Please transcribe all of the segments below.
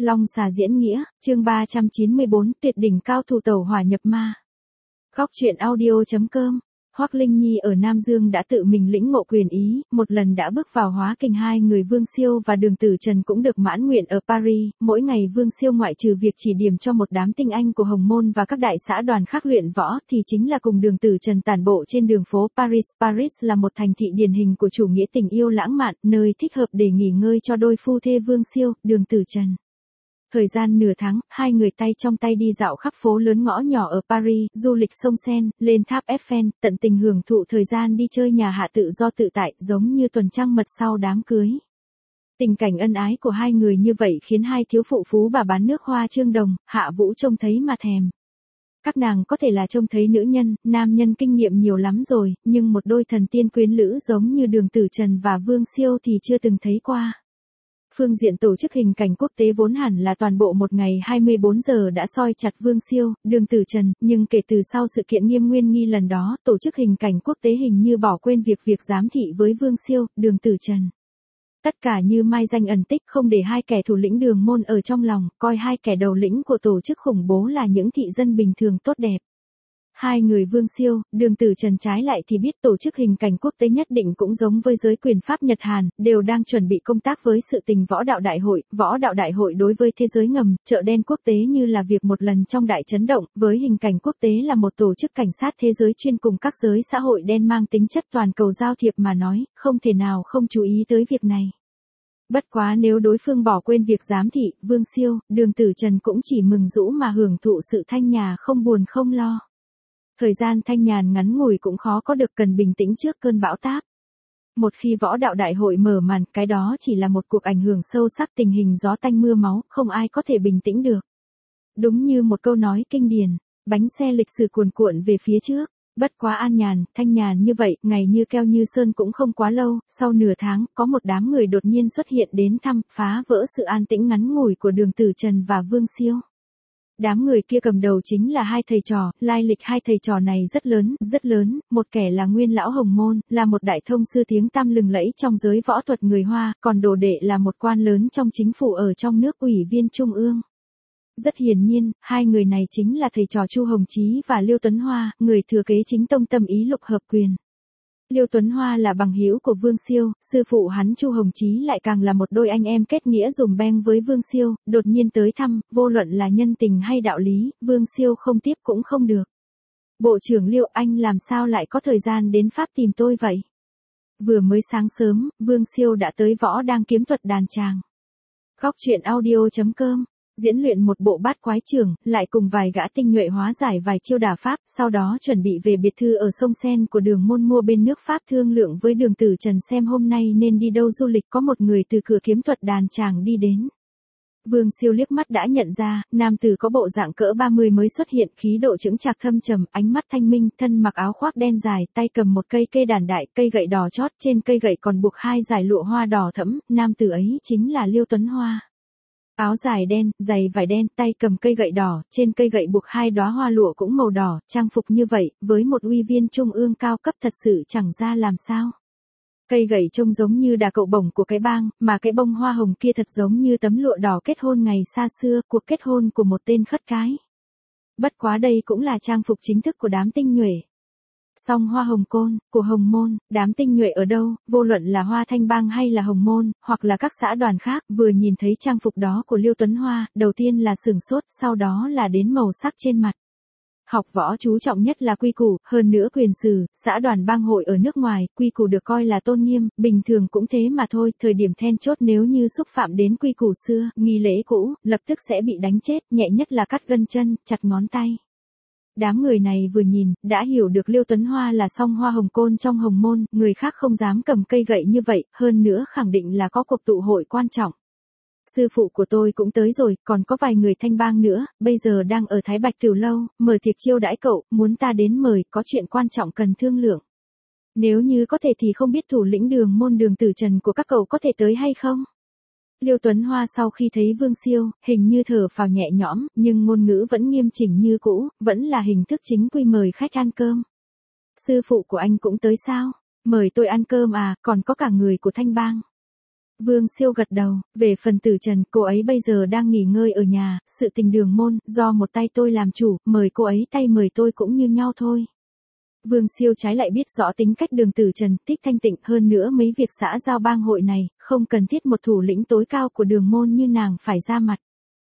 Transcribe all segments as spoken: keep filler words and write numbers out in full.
Long xà diễn nghĩa, chương ba trăm chín mươi bốn, tuyệt đỉnh cao thủ tẩu hỏa nhập ma. Góc truyện audio chấm com. Hoắc Linh Nhi ở Nam Dương đã tự mình lĩnh ngộ quyền ý, một lần đã bước vào hóa kình. Hai người Vương Siêu và Đường Tử Trần cũng được mãn nguyện ở Paris. Mỗi ngày Vương Siêu ngoại trừ việc chỉ điểm cho một đám tinh anh của Hồng Môn và các đại xã đoàn khác luyện võ, thì chính là cùng Đường Tử Trần tản bộ trên đường phố Paris. Paris là một thành thị điển hình của chủ nghĩa tình yêu lãng mạn, nơi thích hợp để nghỉ ngơi cho đôi phu thê Vương Siêu, Đường Tử Trần. Thời gian nửa tháng, hai người tay trong tay đi dạo khắp phố lớn ngõ nhỏ ở Paris, du lịch sông Seine, lên tháp Eiffel, tận tình hưởng thụ thời gian đi chơi nhà hạ tự do tự tại, giống như tuần trăng mật sau đám cưới. Tình cảnh ân ái của hai người như vậy khiến hai thiếu phụ phú bà bán nước hoa Trương Đồng, Hạ Vũ trông thấy mà thèm. Các nàng có thể là trông thấy nữ nhân, nam nhân kinh nghiệm nhiều lắm rồi, nhưng một đôi thần tiên quyến lữ giống như Đường Tử Trần và Vương Siêu thì chưa từng thấy qua. Phương diện tổ chức hình cảnh quốc tế vốn hẳn là toàn bộ một ngày hai mươi bốn giờ đã soi chặt Vương Siêu, Đường Tử Trần, nhưng kể từ sau sự kiện Nghiêm Nguyên Nghi lần đó, tổ chức hình cảnh quốc tế hình như bỏ quên việc việc giám thị với Vương Siêu, Đường Tử Trần. Tất cả như mai danh ẩn tích, không để hai kẻ thủ lĩnh Đường Môn ở trong lòng, coi hai kẻ đầu lĩnh của tổ chức khủng bố là những thị dân bình thường tốt đẹp. Hai người Vương Siêu, Đường Tử Trần trái lại thì biết tổ chức hình cảnh quốc tế nhất định cũng giống với giới quyền Pháp Nhật Hàn, đều đang chuẩn bị công tác với sự tình võ đạo đại hội. Võ đạo đại hội đối với thế giới ngầm, chợ đen quốc tế như là việc một lần trong đại chấn động, với hình cảnh quốc tế là một tổ chức cảnh sát thế giới chuyên cùng các giới xã hội đen mang tính chất toàn cầu giao thiệp mà nói, không thể nào không chú ý tới việc này. Bất quá nếu đối phương bỏ quên việc giám thị, Vương Siêu, Đường Tử Trần cũng chỉ mừng rũ mà hưởng thụ sự thanh nhàn không buồn không lo. Thời gian thanh nhàn ngắn ngủi cũng khó có được, cần bình tĩnh trước cơn bão táp. Một khi võ đạo đại hội mở màn, cái đó chỉ là một cuộc ảnh hưởng sâu sắc, tình hình gió tanh mưa máu, không ai có thể bình tĩnh được. Đúng như một câu nói kinh điển, bánh xe lịch sử cuồn cuộn về phía trước. Bất quá an nhàn, thanh nhàn như vậy, ngày như keo như sơn cũng không quá lâu, sau nửa tháng, có một đám người đột nhiên xuất hiện đến thăm, phá vỡ sự an tĩnh ngắn ngủi của Đường Tử Trần và Vương Siêu. Đám người kia cầm đầu chính là hai thầy trò, lai lịch hai thầy trò này rất lớn, rất lớn, một kẻ là nguyên lão Hồng Môn, là một đại thông sư tiếng tăm lừng lẫy trong giới võ thuật người Hoa, còn đồ đệ là một quan lớn trong chính phủ ở trong nước, ủy viên trung ương. Rất hiển nhiên, hai người này chính là thầy trò Chu Hồng Chí và Liêu Tuấn Hoa, người thừa kế chính tông tâm ý lục hợp quyền. Liêu Tuấn Hoa là bằng hữu của Vương Siêu, sư phụ hắn Chu Hồng Chí lại càng là một đôi anh em kết nghĩa dùm beng với Vương Siêu, đột nhiên tới thăm, vô luận là nhân tình hay đạo lý, Vương Siêu không tiếp cũng không được. Bộ trưởng Liêu, anh làm sao lại có thời gian đến Pháp tìm tôi vậy? Vừa mới sáng sớm, Vương Siêu đã tới võ đang kiếm thuật đàn tràng. Góc truyện audio chấm com. Diễn luyện một bộ bát quái trưởng, lại cùng vài gã tinh nhuệ hóa giải vài chiêu đả Pháp, sau đó chuẩn bị về biệt thự ở sông Seine của Đường Môn mua bên nước Pháp, thương lượng với Đường Tử Trần xem hôm nay nên đi đâu du lịch. Có một người từ cửa kiếm thuật đàn tràng đi đến. Vương Siêu liếc mắt đã nhận ra, nam tử có bộ dạng cỡ ba mươi mới xuất hiện, khí độ chững chạc thâm trầm, ánh mắt thanh minh, thân mặc áo khoác đen dài, tay cầm một cây cây đàn đại, cây gậy đỏ chót, trên cây gậy còn buộc hai dải lụa hoa đỏ thẫm, nam tử ấy chính là Liêu Tuấn Hoa. Áo dài đen, giày vải đen, tay cầm cây gậy đỏ, trên cây gậy buộc hai đóa hoa lụa cũng màu đỏ, trang phục như vậy, với một uy viên trung ương cao cấp thật sự chẳng ra làm sao. Cây gậy trông giống như đà cậu bổng của cái bang, mà cái bông hoa hồng kia thật giống như tấm lụa đỏ kết hôn ngày xa xưa, cuộc kết hôn của một tên khất cái. Bất quá đây cũng là trang phục chính thức của đám tinh nhuệ. Song Hoa Hồng Côn, của Hồng Môn, đám tinh nhuệ ở đâu, vô luận là Hoa Thanh Bang hay là Hồng Môn, hoặc là các xã đoàn khác, vừa nhìn thấy trang phục đó của Liêu Tuấn Hoa, đầu tiên là sửng sốt, sau đó là đến màu sắc trên mặt. Học võ chú trọng nhất là quy củ, hơn nữa quyền sử, xã đoàn bang hội ở nước ngoài, quy củ được coi là tôn nghiêm, bình thường cũng thế mà thôi, thời điểm then chốt nếu như xúc phạm đến quy củ xưa, nghi lễ cũ, lập tức sẽ bị đánh chết, nhẹ nhất là cắt gân chân, chặt ngón tay. Đám người này vừa nhìn, đã hiểu được Liêu Tuấn Hoa là song Hoa Hồng Côn trong Hồng Môn, người khác không dám cầm cây gậy như vậy, hơn nữa khẳng định là có cuộc tụ hội quan trọng. Sư phụ của tôi cũng tới rồi, còn có vài người thanh bang nữa, bây giờ đang ở Thái Bạch Tiểu Lâu, mời tiệc chiêu đãi cậu, muốn ta đến mời, có chuyện quan trọng cần thương lượng. Nếu như có thể thì không biết thủ lĩnh Đường Môn Đường Tử Trần của các cậu có thể tới hay không? Liêu Tuấn Hoa sau khi thấy Vương Siêu, hình như thở phào nhẹ nhõm, nhưng ngôn ngữ vẫn nghiêm chỉnh như cũ, vẫn là hình thức chính quy mời khách ăn cơm. Sư phụ của anh cũng tới sao? Mời tôi ăn cơm à, còn có cả người của Thanh Bang. Vương Siêu gật đầu, về phần Tử Trần, cô ấy bây giờ đang nghỉ ngơi ở nhà, sự tình Đường Môn, do một tay tôi làm chủ, mời cô ấy tay mời tôi cũng như nhau thôi. Vương Siêu trái lại biết rõ tính cách Đường Tử Trần, thích thanh tịnh, hơn nữa mấy việc xã giao bang hội này, không cần thiết một thủ lĩnh tối cao của Đường Môn như nàng phải ra mặt.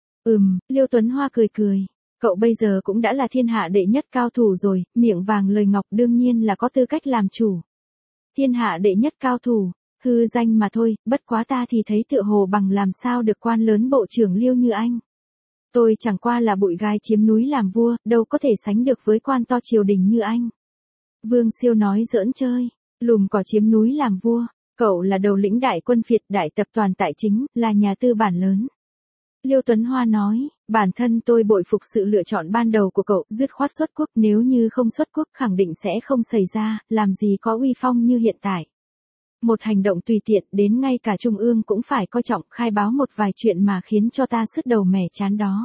Ừm, Liêu Tuấn Hoa cười cười. Cậu bây giờ cũng đã là thiên hạ đệ nhất cao thủ rồi, miệng vàng lời ngọc đương nhiên là có tư cách làm chủ. Thiên hạ đệ nhất cao thủ, hư danh mà thôi, bất quá ta thì thấy tựa hồ bằng làm sao được quan lớn bộ trưởng Liêu như anh. Tôi chẳng qua là bụi gai chiếm núi làm vua, đâu có thể sánh được với quan to triều đình như anh. Vương Siêu nói giỡn chơi, lùm cỏ chiếm núi làm vua, cậu là đầu lĩnh đại quân phiệt đại tập đoàn tài chính, là nhà tư bản lớn. Liêu Tuấn Hoa nói, bản thân tôi bội phục sự lựa chọn ban đầu của cậu, dứt khoát xuất quốc, nếu như không xuất quốc khẳng định sẽ không xảy ra, làm gì có uy phong như hiện tại. Một hành động tùy tiện đến ngay cả Trung ương cũng phải coi trọng, khai báo một vài chuyện mà khiến cho ta sứt đầu mẻ chán đó.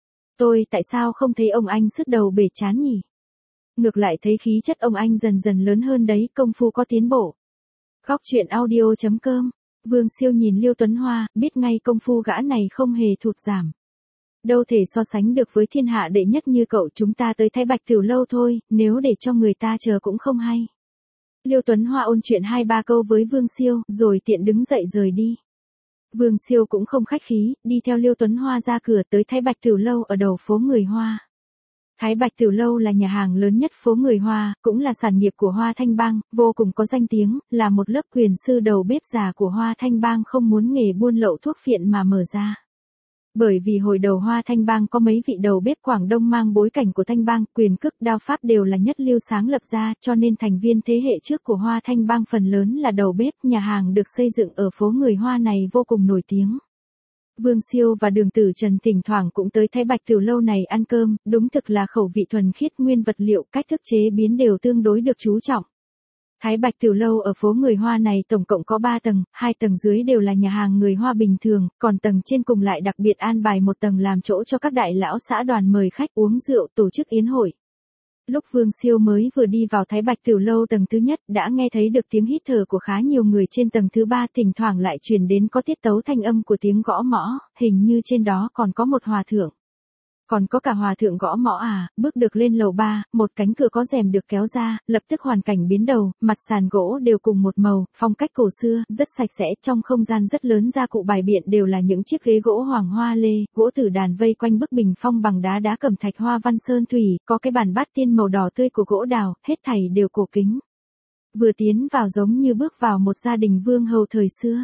Tôi tại sao không thấy ông anh sứt đầu bể chán nhỉ? Ngược lại thấy khí chất ông anh dần dần lớn hơn đấy, công phu có tiến bộ. Góc truyện audio chấm com. Vương Siêu nhìn Liêu Tuấn Hoa, biết ngay công phu gã này không hề thụt giảm. Đâu thể so sánh được với thiên hạ đệ nhất như cậu, chúng ta tới Thái Bạch Tiểu Lâu thôi, nếu để cho người ta chờ cũng không hay. Liêu Tuấn Hoa ôn chuyện hai ba câu với Vương Siêu, rồi tiện đứng dậy rời đi. Vương Siêu cũng không khách khí, đi theo Liêu Tuấn Hoa ra cửa tới Thái Bạch Tiểu Lâu ở đầu phố người Hoa. Thái Bạch Tiểu Lâu là nhà hàng lớn nhất phố người Hoa, cũng là sản nghiệp của Hoa Thanh Bang, vô cùng có danh tiếng, là một lớp quyền sư đầu bếp già của Hoa Thanh Bang không muốn nghề buôn lậu thuốc phiện mà mở ra. Bởi vì hồi đầu Hoa Thanh Bang có mấy vị đầu bếp Quảng Đông mang bối cảnh của Thanh Bang, quyền cước đao pháp đều là nhất lưu sáng lập ra, cho nên thành viên thế hệ trước của Hoa Thanh Bang phần lớn là đầu bếp, nhà hàng được xây dựng ở phố người Hoa này vô cùng nổi tiếng. Vương Siêu và Đường Tử Trần thỉnh thoảng cũng tới Thái Bạch Tiểu Lâu này ăn cơm, đúng thực là khẩu vị thuần khiết, nguyên vật liệu, cách thức chế biến đều tương đối được chú trọng. Thái Bạch Tiểu Lâu ở phố người Hoa này tổng cộng có ba tầng, hai tầng dưới đều là nhà hàng người Hoa bình thường, còn tầng trên cùng lại đặc biệt an bài một tầng làm chỗ cho các đại lão xã đoàn mời khách uống rượu, tổ chức yến hội. Lúc Vương Siêu mới vừa đi vào Thái Bạch Tiểu Lâu tầng thứ nhất, đã nghe thấy được tiếng hít thở của khá nhiều người trên tầng thứ ba, thỉnh thoảng lại truyền đến có tiết tấu thanh âm của tiếng gõ mõ, hình như trên đó còn có một hòa thượng. Còn có cả hòa thượng gõ mõ à, bước được lên lầu ba, một cánh cửa có rèm được kéo ra, lập tức hoàn cảnh biến đầu, mặt sàn gỗ đều cùng một màu, phong cách cổ xưa, rất sạch sẽ, trong không gian rất lớn gia cụ bài biện đều là những chiếc ghế gỗ hoàng hoa lê, gỗ tử đàn vây quanh bức bình phong bằng đá đá cẩm thạch hoa văn sơn thủy, có cái bàn bát tiên màu đỏ tươi của gỗ đào, hết thảy đều cổ kính. Vừa tiến vào giống như bước vào một gia đình vương hầu thời xưa.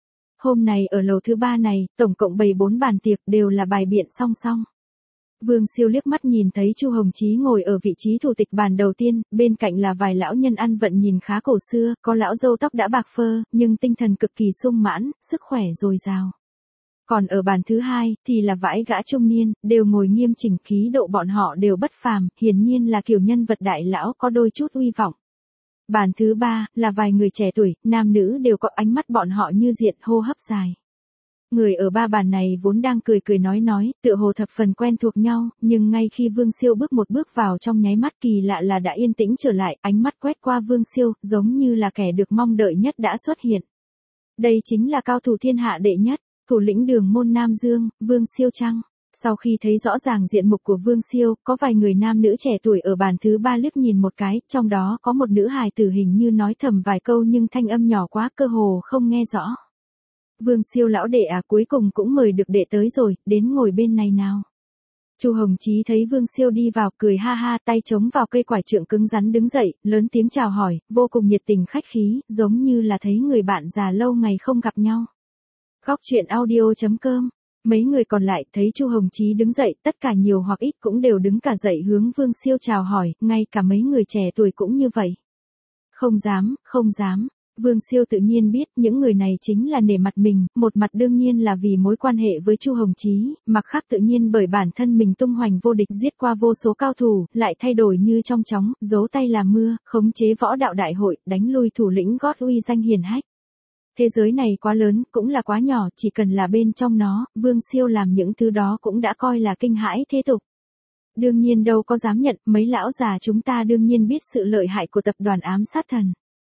Hôm nay ở lầu thứ ba này, tổng cộng bày bốn bàn tiệc đều là bài biện song song. Vương Siêu liếc mắt nhìn thấy Chu Hồng Chí ngồi ở vị trí thủ tịch bàn đầu tiên, bên cạnh là vài lão nhân ăn vận nhìn khá cổ xưa, có lão râu tóc đã bạc phơ, nhưng tinh thần cực kỳ sung mãn, sức khỏe dồi dào. Còn ở bàn thứ hai, thì là vãi gã trung niên, đều ngồi nghiêm chỉnh, khí độ bọn họ đều bất phàm, hiển nhiên là kiểu nhân vật đại lão có đôi chút uy vọng. Bàn thứ ba, là vài người trẻ tuổi, nam nữ đều có ánh mắt bọn họ như diện, hô hấp dài. Người ở ba bàn này vốn đang cười cười nói nói, tựa hồ thập phần quen thuộc nhau, nhưng ngay khi Vương Siêu bước một bước vào trong nháy mắt kỳ lạ là đã yên tĩnh trở lại, ánh mắt quét qua Vương Siêu, giống như là kẻ được mong đợi nhất đã xuất hiện. Đây chính là cao thủ thiên hạ đệ nhất, thủ lĩnh Đường Môn Nam Dương, Vương Siêu chăng? Sau khi thấy rõ ràng diện mục của Vương Siêu, có vài người nam nữ trẻ tuổi ở bàn thứ ba liếc nhìn một cái, trong đó có một nữ hài tử hình như nói thầm vài câu nhưng thanh âm nhỏ quá cơ hồ không nghe rõ. Vương Siêu lão đệ à, cuối cùng cũng mời được đệ tới rồi, đến ngồi bên này nào. Chu Hồng Chí thấy Vương Siêu đi vào, cười ha ha, tay chống vào cây quải trượng cứng rắn đứng dậy, lớn tiếng chào hỏi, vô cùng nhiệt tình khách khí, giống như là thấy người bạn già lâu ngày không gặp nhau. Góc truyện audio chấm com. Mấy người còn lại thấy Chu Hồng Chí đứng dậy, tất cả nhiều hoặc ít cũng đều đứng cả dậy hướng Vương Siêu chào hỏi, ngay cả mấy người trẻ tuổi cũng như vậy. Không dám, không dám. Vương Siêu tự nhiên biết những người này chính là nể mặt mình, một mặt đương nhiên là vì mối quan hệ với Chu Hồng Chí, mặt khác tự nhiên bởi bản thân mình tung hoành vô địch, giết qua vô số cao thủ, lại thay đổi như trong chóng, giấu tay làm mưa, khống chế võ đạo đại hội, đánh lui thủ lĩnh gót uy danh hiển hách. Thế giới này quá lớn, cũng là quá nhỏ, chỉ cần là bên trong nó, Vương Siêu làm những thứ đó cũng đã coi là kinh hãi thế tục. Đương nhiên đâu có dám nhận, mấy lão già chúng ta đương nhiên biết sự lợi hại của tập đoàn ám sát thần.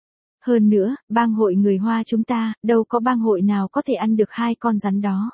Hơn nữa, bang hội người Hoa chúng ta, đâu có bang hội nào có thể ăn được hai con rắn đó.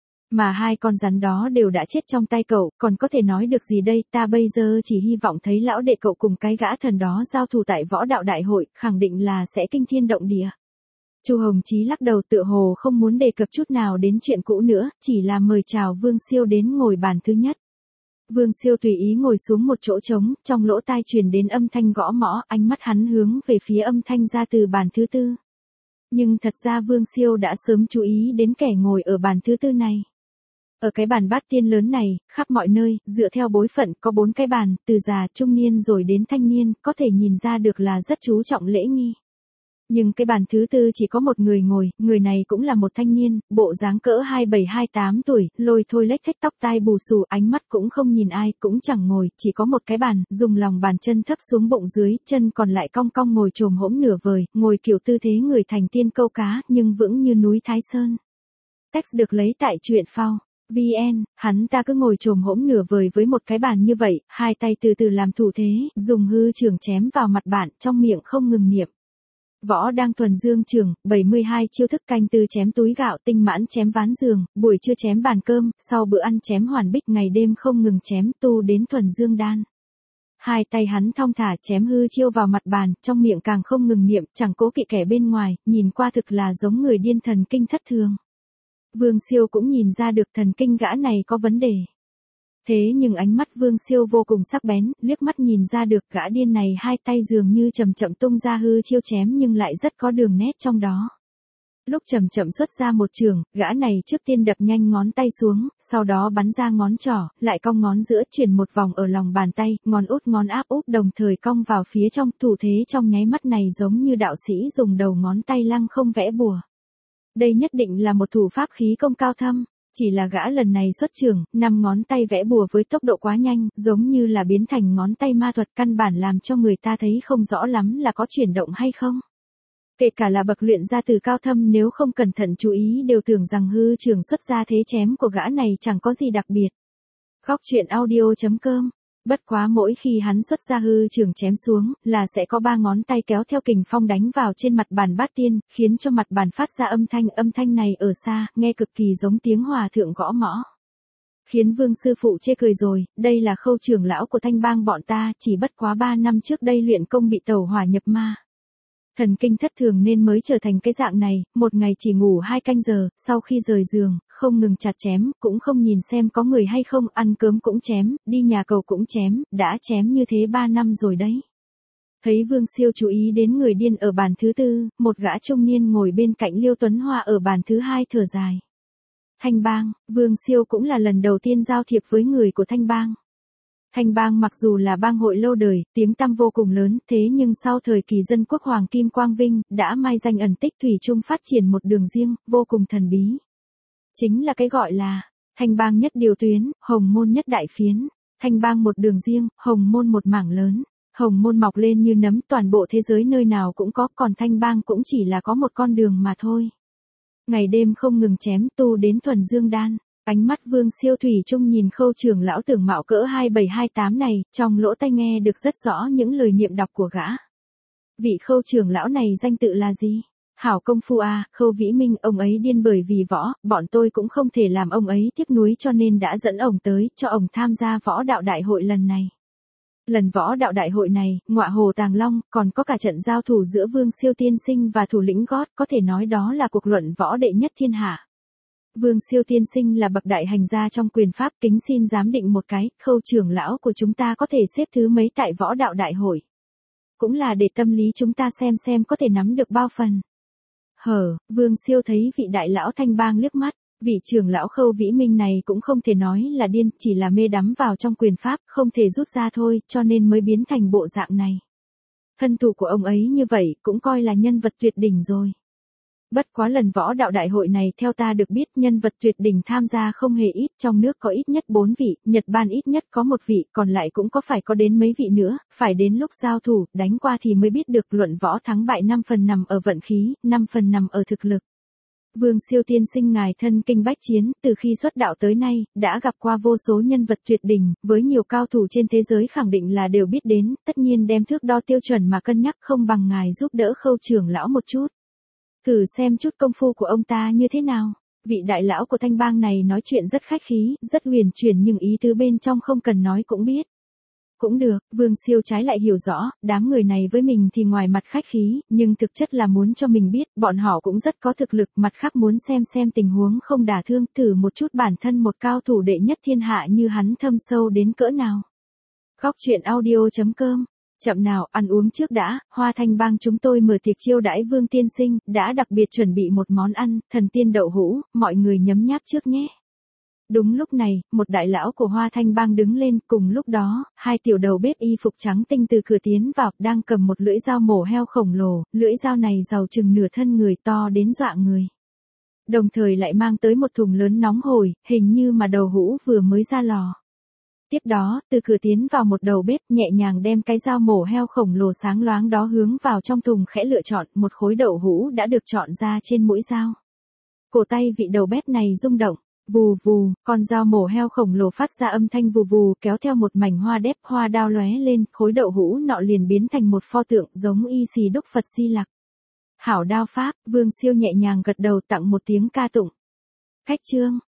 Mà hai con rắn đó đều đã chết trong tay cậu, còn có thể nói được gì đây, ta bây giờ chỉ hy vọng thấy lão đệ cậu cùng cái gã thần đó giao thủ tại võ đạo đại hội, khẳng định là sẽ kinh thiên động địa. Chu Hồng Chí lắc đầu tựa hồ không muốn đề cập chút nào đến chuyện cũ nữa, chỉ là mời chào Vương Siêu đến ngồi bàn thứ nhất. Vương Siêu tùy ý ngồi xuống một chỗ trống, trong lỗ tai truyền đến âm thanh gõ mõ, ánh mắt hắn hướng về phía âm thanh ra từ bàn thứ tư. Nhưng thật ra Vương Siêu đã sớm chú ý đến kẻ ngồi ở bàn thứ tư này. Ở cái bàn bát tiên lớn này, khắp mọi nơi, dựa theo bối phận, có bốn cái bàn, từ già, trung niên rồi đến thanh niên, có thể nhìn ra được là rất chú trọng lễ nghi. Nhưng cái bàn thứ tư chỉ có một người ngồi, người này cũng là một thanh niên, bộ dáng cỡ hai bảy hai tám tuổi, lôi thôi lếch thếch tóc tai bù xù, ánh mắt cũng không nhìn ai, cũng chẳng ngồi, chỉ có một cái bàn, dùng lòng bàn chân thấp xuống bụng dưới, chân còn lại cong cong ngồi chồm hỗn nửa vời, ngồi kiểu tư thế người thành tiên câu cá, nhưng vững như núi Thái Sơn. Text được lấy tại truyện phao. vê en, hắn ta cứ ngồi chồm hỗn nửa vời với một cái bàn như vậy, hai tay từ từ làm thủ thế, dùng hư trường chém vào mặt bạn, trong miệng không ngừng niệm. Võ đang thuần dương trường, bảy mươi hai chiêu thức canh tư chém túi gạo, tinh mãn chém ván giường, buổi trưa chém bàn cơm, sau bữa ăn chém hoàn bích, ngày đêm không ngừng chém, tu đến thuần dương đan. Hai tay hắn thong thả chém hư chiêu vào mặt bàn, trong miệng càng không ngừng niệm, chẳng cố kỵ kẻ bên ngoài, nhìn qua thực là giống người điên thần kinh thất thường. Vương Siêu cũng nhìn ra được thần kinh gã này có vấn đề. Thế nhưng ánh mắt Vương Siêu vô cùng sắc bén, liếc mắt nhìn ra được gã điên này hai tay dường như chậm chậm tung ra hư chiêu chém nhưng lại rất có đường nét trong đó. Lúc chậm chậm xuất ra một trường, gã này trước tiên đập nhanh ngón tay xuống, sau đó bắn ra ngón trỏ, lại cong ngón giữa chuyển một vòng ở lòng bàn tay, ngón út ngón áp úp đồng thời cong vào phía trong, thủ thế trong nháy mắt này giống như đạo sĩ dùng đầu ngón tay lăng không vẽ bùa. Đây nhất định là một thủ pháp khí công cao thâm, chỉ là gã lần này xuất trường, năm ngón tay vẽ bùa với tốc độ quá nhanh, giống như là biến thành ngón tay ma thuật, căn bản làm cho người ta thấy không rõ lắm là có chuyển động hay không. Kể cả là bậc luyện gia từ cao thâm nếu không cẩn thận chú ý đều tưởng rằng hư trường xuất ra thế chém của gã này chẳng có gì đặc biệt. Góc truyện audio chấm com. Bất quá mỗi khi hắn xuất ra hư trường chém xuống, là sẽ có ba ngón tay kéo theo kình phong đánh vào trên mặt bàn bát tiên, khiến cho mặt bàn phát ra âm thanh, âm thanh này ở xa, nghe cực kỳ giống tiếng hòa thượng gõ mõ. Khiến Vương sư phụ chê cười rồi, đây là Khâu trưởng lão của Thanh bang bọn ta, chỉ bất quá ba năm trước đây luyện công bị tẩu hỏa nhập ma. Thần kinh thất thường nên mới trở thành cái dạng này, một ngày chỉ ngủ hai canh giờ, sau khi rời giường, không ngừng chặt chém, cũng không nhìn xem có người hay không, ăn cơm cũng chém, đi nhà cầu cũng chém, đã chém như thế ba năm rồi đấy. Thấy Vương Siêu chú ý đến người điên ở bàn thứ tư, một gã trung niên ngồi bên cạnh Liêu Tuấn Hoa ở bàn thứ hai thở dài. Thanh bang, Vương Siêu cũng là lần đầu tiên giao thiệp với người của Thanh bang. Thanh bang mặc dù là bang hội lâu đời, tiếng tăm vô cùng lớn, thế nhưng sau thời kỳ dân quốc Hoàng Kim Quang Vinh, đã mai danh ẩn tích, thủy chung phát triển một đường riêng, vô cùng thần bí. Chính là cái gọi là, Thanh bang nhất điều tuyến, Hồng môn nhất đại phiến. Thanh bang một đường riêng, Hồng môn một mảng lớn. Hồng môn mọc lên như nấm, toàn bộ thế giới nơi nào cũng có, còn Thanh bang cũng chỉ là có một con đường mà thôi. Ngày đêm không ngừng chém, tu đến thuần dương đan. Ánh mắt Vương Siêu thủy chung nhìn Khâu trưởng lão tưởng mạo cỡ hai bảy hai tám này, trong lỗ tai nghe được rất rõ những lời niệm đọc của gã. Vị Khâu trưởng lão này danh tự là gì? Hảo công phu à, Khâu Vĩ Minh, ông ấy điên bởi vì võ, bọn tôi cũng không thể làm ông ấy tiếc nuối cho nên đã dẫn ông tới, cho ông tham gia võ đạo đại hội lần này. Lần võ đạo đại hội này, ngọa hồ Tàng Long, còn có cả trận giao thủ giữa Vương Siêu tiên sinh và thủ lĩnh gót, có thể nói đó là cuộc luận võ đệ nhất thiên hạ. Vương Siêu tiên sinh là bậc đại hành gia trong quyền pháp, kính xin giám định một cái, Khâu trưởng lão của chúng ta có thể xếp thứ mấy tại võ đạo đại hội. Cũng là để tâm lý chúng ta xem xem có thể nắm được bao phần. Hở, Vương Siêu thấy vị đại lão Thanh bang liếc mắt, vị trưởng lão Khâu Vĩ Minh này cũng không thể nói là điên, chỉ là mê đắm vào trong quyền pháp, không thể rút ra thôi, cho nên mới biến thành bộ dạng này. Thân thủ của ông ấy như vậy, cũng coi là nhân vật tuyệt đỉnh rồi. Bất quá lần võ đạo đại hội này theo ta được biết nhân vật tuyệt đỉnh tham gia không hề ít, trong nước có ít nhất bốn vị, Nhật Bản ít nhất có một vị, còn lại cũng có phải có đến mấy vị nữa, phải đến lúc giao thủ, đánh qua thì mới biết được luận võ thắng bại năm phần nằm ở vận khí, năm phần nằm ở thực lực. Vương Siêu tiên sinh ngài thân kinh bách chiến, từ khi xuất đạo tới nay, đã gặp qua vô số nhân vật tuyệt đỉnh, với nhiều cao thủ trên thế giới khẳng định là đều biết đến, tất nhiên đem thước đo tiêu chuẩn mà cân nhắc không bằng ngài giúp đỡ Khâu trưởng lão một chút. Thử xem chút công phu của ông ta như thế nào. Vị đại lão của Thanh Bang này nói chuyện rất khách khí, rất huyền chuyển nhưng ý tứ bên trong không cần nói cũng biết. Cũng được, Vương Siêu trái lại hiểu rõ, đám người này với mình thì ngoài mặt khách khí, nhưng thực chất là muốn cho mình biết, bọn họ cũng rất có thực lực, mặt khác muốn xem xem tình huống không đả thương, thử một chút bản thân một cao thủ đệ nhất thiên hạ như hắn thâm sâu đến cỡ nào. Góc truyện audio chấm com. Chậm nào, ăn uống trước đã, Hoa Thanh Bang chúng tôi mở tiệc chiêu đãi Vương tiên sinh, đã đặc biệt chuẩn bị một món ăn, thần tiên đậu hũ, mọi người nhấm nháp trước nhé. Đúng lúc này, một đại lão của Hoa Thanh Bang đứng lên, cùng lúc đó, hai tiểu đầu bếp y phục trắng tinh từ cửa tiến vào, đang cầm một lưỡi dao mổ heo khổng lồ, lưỡi dao này giàu chừng nửa thân người, to đến dọa người. Đồng thời lại mang tới một thùng lớn nóng hổi, hình như mà đậu hũ vừa mới ra lò. Tiếp đó, từ cửa tiến vào một đầu bếp, nhẹ nhàng đem cái dao mổ heo khổng lồ sáng loáng đó hướng vào trong thùng, khẽ lựa chọn, một khối đậu hũ đã được chọn ra trên mũi dao. Cổ tay vị đầu bếp này rung động. Vù vù, con dao mổ heo khổng lồ phát ra âm thanh vù vù, kéo theo một mảnh hoa đép, hoa đao lóe lên, khối đậu hũ nọ liền biến thành một pho tượng giống y xì đúc Phật Di Lặc. Hảo đao pháp, Vương Siêu nhẹ nhàng gật đầu tặng một tiếng ca tụng. Khách trương,